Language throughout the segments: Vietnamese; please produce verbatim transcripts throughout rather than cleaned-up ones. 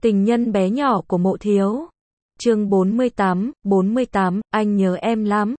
Tình nhân bé nhỏ của Mộ Thiếu. Chương bốn mươi tám, bốn mươi tám, anh nhớ em lắm.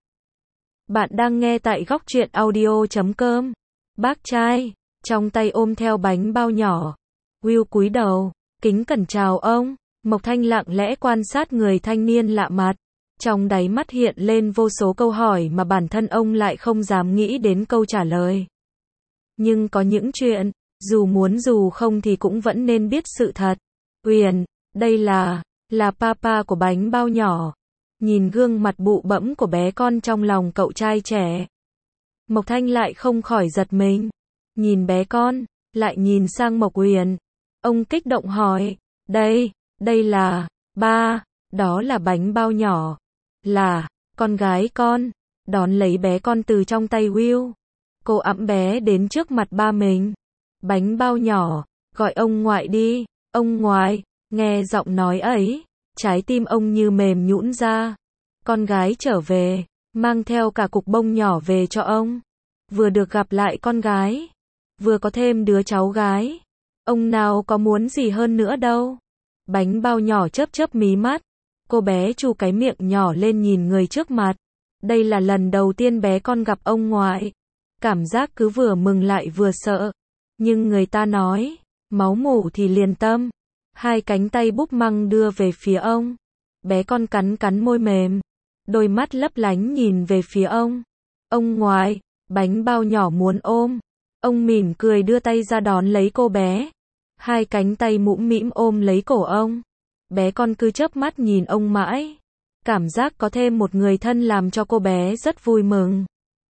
Bạn đang nghe tại góc truyện audio chấm com. Bác trai, trong tay ôm theo bánh bao nhỏ. Will cúi đầu, kính cẩn chào ông. Mộc Thanh lặng lẽ quan sát người thanh niên lạ mặt. Trong đáy mắt hiện lên vô số câu hỏi mà bản thân ông lại không dám nghĩ đến câu trả lời. Nhưng có những chuyện, dù muốn dù không thì cũng vẫn nên biết sự thật. Uyển, đây là, là papa của bánh bao nhỏ. Nhìn gương mặt bụ bẫm của bé con trong lòng cậu trai trẻ. Mộc Thanh lại không khỏi giật mình. Nhìn bé con, lại nhìn sang Mộc Uyển. Ông kích động hỏi, đây, đây là, ba, đó là bánh bao nhỏ. Là, con gái con. Đón lấy bé con từ trong tay Will. Cô ẵm bé đến trước mặt ba mình. Bánh bao nhỏ, gọi ông ngoại đi. Ông ngoại, nghe giọng nói ấy, trái tim ông như mềm nhũn ra. Con gái trở về, mang theo cả cục bông nhỏ về cho ông. Vừa được gặp lại con gái, vừa có thêm đứa cháu gái. Ông nào có muốn gì hơn nữa đâu. Bánh bao nhỏ chớp chớp mí mắt. Cô bé chu cái miệng nhỏ lên nhìn người trước mặt. Đây là lần đầu tiên bé con gặp ông ngoại. Cảm giác cứ vừa mừng lại vừa sợ. Nhưng người ta nói, máu mủ thì liền tâm. Hai cánh tay búp măng đưa về phía ông. Bé con cắn cắn môi mềm. Đôi mắt lấp lánh nhìn về phía ông. Ông ngoại, bánh bao nhỏ muốn ôm. Ông mỉm cười đưa tay ra đón lấy cô bé. Hai cánh tay mũm mĩm ôm lấy cổ ông. Bé con cứ chớp mắt nhìn ông mãi. Cảm giác có thêm một người thân làm cho cô bé rất vui mừng.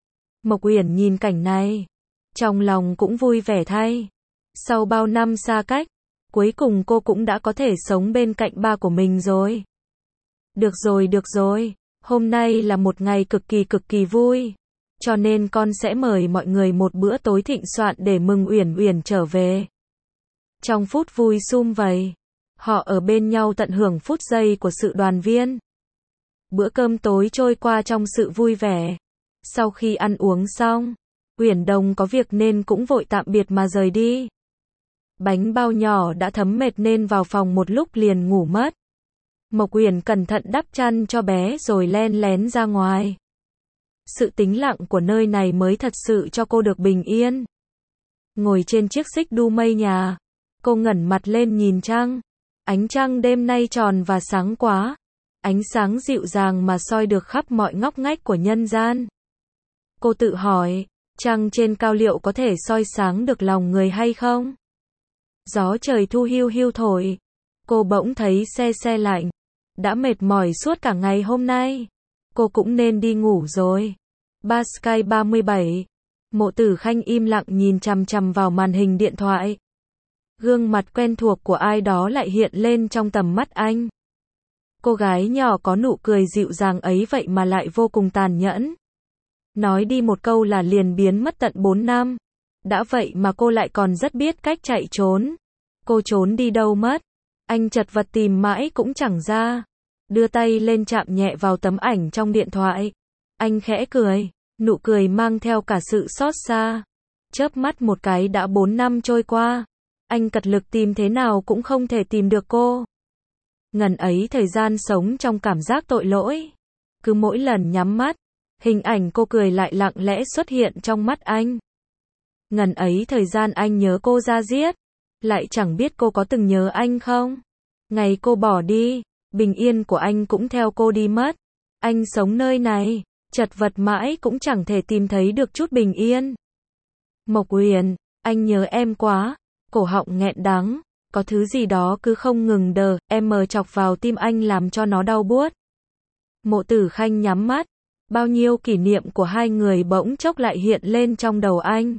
Mộc Uyển nhìn cảnh này. Trong lòng cũng vui vẻ thay. Sau bao năm xa cách, cuối cùng cô cũng đã có thể sống bên cạnh ba của mình rồi. Được rồi, được rồi. Hôm nay là một ngày cực kỳ cực kỳ vui. Cho nên con sẽ mời mọi người một bữa tối thịnh soạn để mừng Uyển Uyển trở về. Trong phút vui sum vầy, họ ở bên nhau tận hưởng phút giây của sự đoàn viên. Bữa cơm tối trôi qua trong sự vui vẻ. Sau khi ăn uống xong, Uyển Đồng có việc nên cũng vội tạm biệt mà rời đi. Bánh bao nhỏ đã thấm mệt nên vào phòng một lúc liền ngủ mất. Mộc Uyển cẩn thận đắp chăn cho bé rồi len lén ra ngoài. Sự tĩnh lặng của nơi này mới thật sự cho cô được bình yên. Ngồi trên chiếc xích đu mây nhà, cô ngẩng mặt lên nhìn trăng. Ánh trăng đêm nay tròn và sáng quá. Ánh sáng dịu dàng mà soi được khắp mọi ngóc ngách của nhân gian. Cô tự hỏi, trăng trên cao liệu có thể soi sáng được lòng người hay không? Gió trời thu hiu hiu thổi. Cô bỗng thấy se se lạnh. Đã mệt mỏi suốt cả ngày hôm nay. Cô cũng nên đi ngủ rồi. Ba Sky ba mươi bảy. Mộ Tử Khanh im lặng nhìn chằm chằm vào màn hình điện thoại. Gương mặt quen thuộc của ai đó lại hiện lên trong tầm mắt anh. Cô gái nhỏ có nụ cười dịu dàng ấy vậy mà lại vô cùng tàn nhẫn. Nói đi một câu là liền biến mất tận bốn năm. Đã vậy mà cô lại còn rất biết cách chạy trốn. Cô trốn đi đâu mất? Anh chật vật tìm mãi cũng chẳng ra. Đưa tay lên chạm nhẹ vào tấm ảnh trong điện thoại. Anh khẽ cười, nụ cười mang theo cả sự xót xa. Chớp mắt một cái đã bốn năm trôi qua. Anh cật lực tìm thế nào cũng không thể tìm được cô. Ngần ấy thời gian sống trong cảm giác tội lỗi. Cứ mỗi lần nhắm mắt, hình ảnh cô cười lại lặng lẽ xuất hiện trong mắt anh. Ngần ấy thời gian anh nhớ cô ra giết. Lại chẳng biết cô có từng nhớ anh không. Ngày cô bỏ đi, bình yên của anh cũng theo cô đi mất. Anh sống nơi này, chật vật mãi cũng chẳng thể tìm thấy được chút bình yên. Mộc Uyển, anh nhớ em quá. Cổ họng nghẹn đắng, có thứ gì đó cứ không ngừng đờ, em mờ chọc vào tim anh làm cho nó đau buốt. Mộ Tử Khanh nhắm mắt, bao nhiêu kỷ niệm của hai người bỗng chốc lại hiện lên trong đầu anh.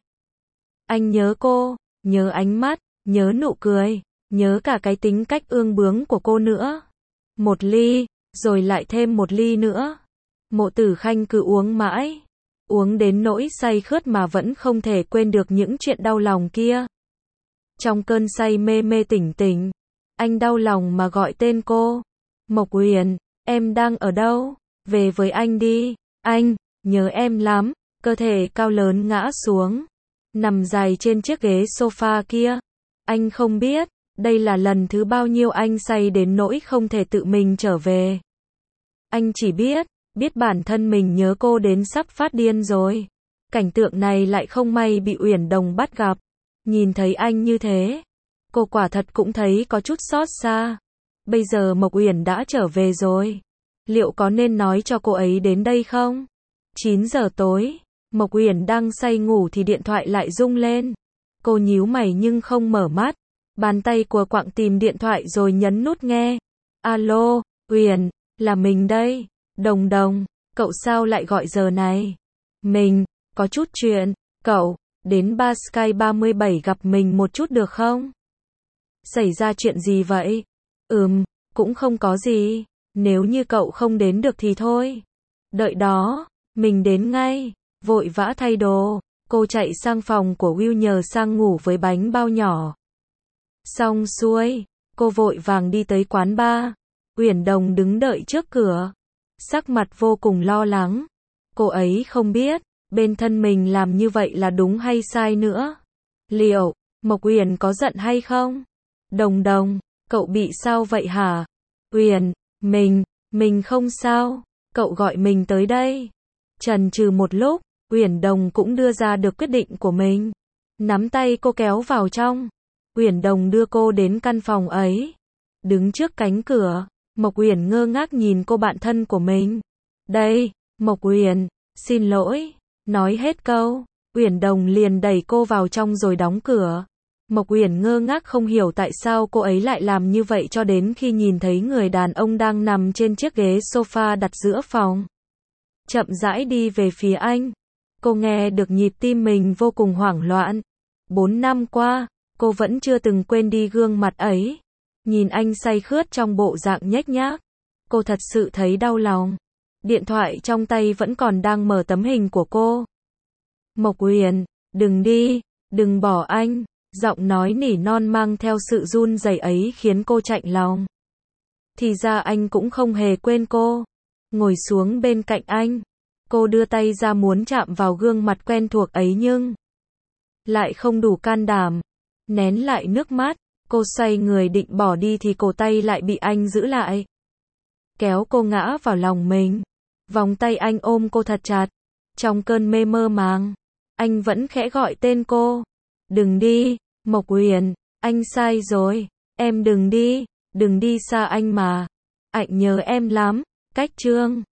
Anh nhớ cô, nhớ ánh mắt, nhớ nụ cười, nhớ cả cái tính cách ương bướng của cô nữa. Một ly, rồi lại thêm một ly nữa. Mộ Tử Khanh cứ uống mãi, uống đến nỗi say khướt mà vẫn không thể quên được những chuyện đau lòng kia. Trong cơn say mê mê tỉnh tỉnh, anh đau lòng mà gọi tên cô. Mộc Uyển, em đang ở đâu? Về với anh đi. Anh, nhớ em lắm. Cơ thể cao lớn ngã xuống. Nằm dài trên chiếc ghế sofa kia. Anh không biết, Đây là lần thứ bao nhiêu anh say đến nỗi không thể tự mình trở về. Anh chỉ biết, biết bản thân mình nhớ cô đến sắp phát điên rồi. Cảnh tượng này lại không may bị Uyển Đồng bắt gặp. Nhìn thấy anh như thế, cô quả thật cũng thấy có chút xót xa. Bây giờ Mộc Uyển đã trở về rồi. Liệu có nên nói cho cô ấy đến đây không? chín giờ tối, Mộc Uyển đang say ngủ thì điện thoại lại rung lên. Cô nhíu mày nhưng không mở mắt. Bàn tay của Quạng tìm điện thoại rồi nhấn nút nghe. Alo, Uyển, là mình đây. Đồng Đồng, cậu sao lại gọi giờ này? Mình, có chút chuyện, cậu, đến Bar Sky ba mươi bảy gặp mình một chút được không? Xảy ra chuyện gì vậy? Ừm, cũng không có gì, nếu như cậu không đến được thì thôi. Đợi đó, mình đến ngay. Vội vã thay đồ, cô chạy sang phòng của Will nhờ sang ngủ với bánh bao nhỏ. Xong xuôi, cô vội vàng đi tới quán bar. Uyển Đồng đứng đợi trước cửa, sắc mặt vô cùng lo lắng. Cô ấy không biết, bên thân mình làm như vậy là đúng hay sai nữa. Liệu, Mộc Uyển có giận hay không? Đồng Đồng, cậu bị sao vậy hả? Uyển, mình, mình không sao, cậu gọi mình tới đây. Chần chừ một lúc, Uyển Đồng cũng đưa ra được quyết định của mình. Nắm tay cô kéo vào trong. Uyển Đồng đưa cô đến căn phòng ấy. Đứng trước cánh cửa, Mộc Uyển ngơ ngác nhìn cô bạn thân của mình. Đây, Mộc Uyển, xin lỗi. Nói hết câu, Uyển Đồng liền đẩy cô vào trong rồi đóng cửa. Mộc Uyển ngơ ngác không hiểu tại sao cô ấy lại làm như vậy cho đến khi nhìn thấy người đàn ông đang nằm trên chiếc ghế sofa đặt giữa phòng. Chậm rãi đi về phía anh. Cô nghe được nhịp tim mình vô cùng hoảng loạn. Bốn năm qua, cô vẫn chưa từng quên đi gương mặt ấy. Nhìn anh say khướt trong bộ dạng nhếch nhác, cô thật sự thấy đau lòng. Điện thoại trong tay vẫn còn đang mở tấm hình của cô. Mộc Uyển, đừng đi, đừng bỏ anh. Giọng nói nỉ non mang theo sự run rẩy ấy khiến cô chạnh lòng. Thì ra anh cũng không hề quên cô. Ngồi xuống bên cạnh anh, cô đưa tay ra muốn chạm vào gương mặt quen thuộc ấy nhưng lại không đủ can đảm. Nén lại nước mắt, cô xoay người định bỏ đi thì cổ tay lại bị anh giữ lại. Kéo cô ngã vào lòng mình. Vòng tay anh ôm cô thật chặt. Trong cơn mê mơ màng, anh vẫn khẽ gọi tên cô. Đừng đi, Mộc Uyển, anh sai rồi. Em đừng đi, đừng đi xa anh mà. Anh nhớ em lắm. Cách chương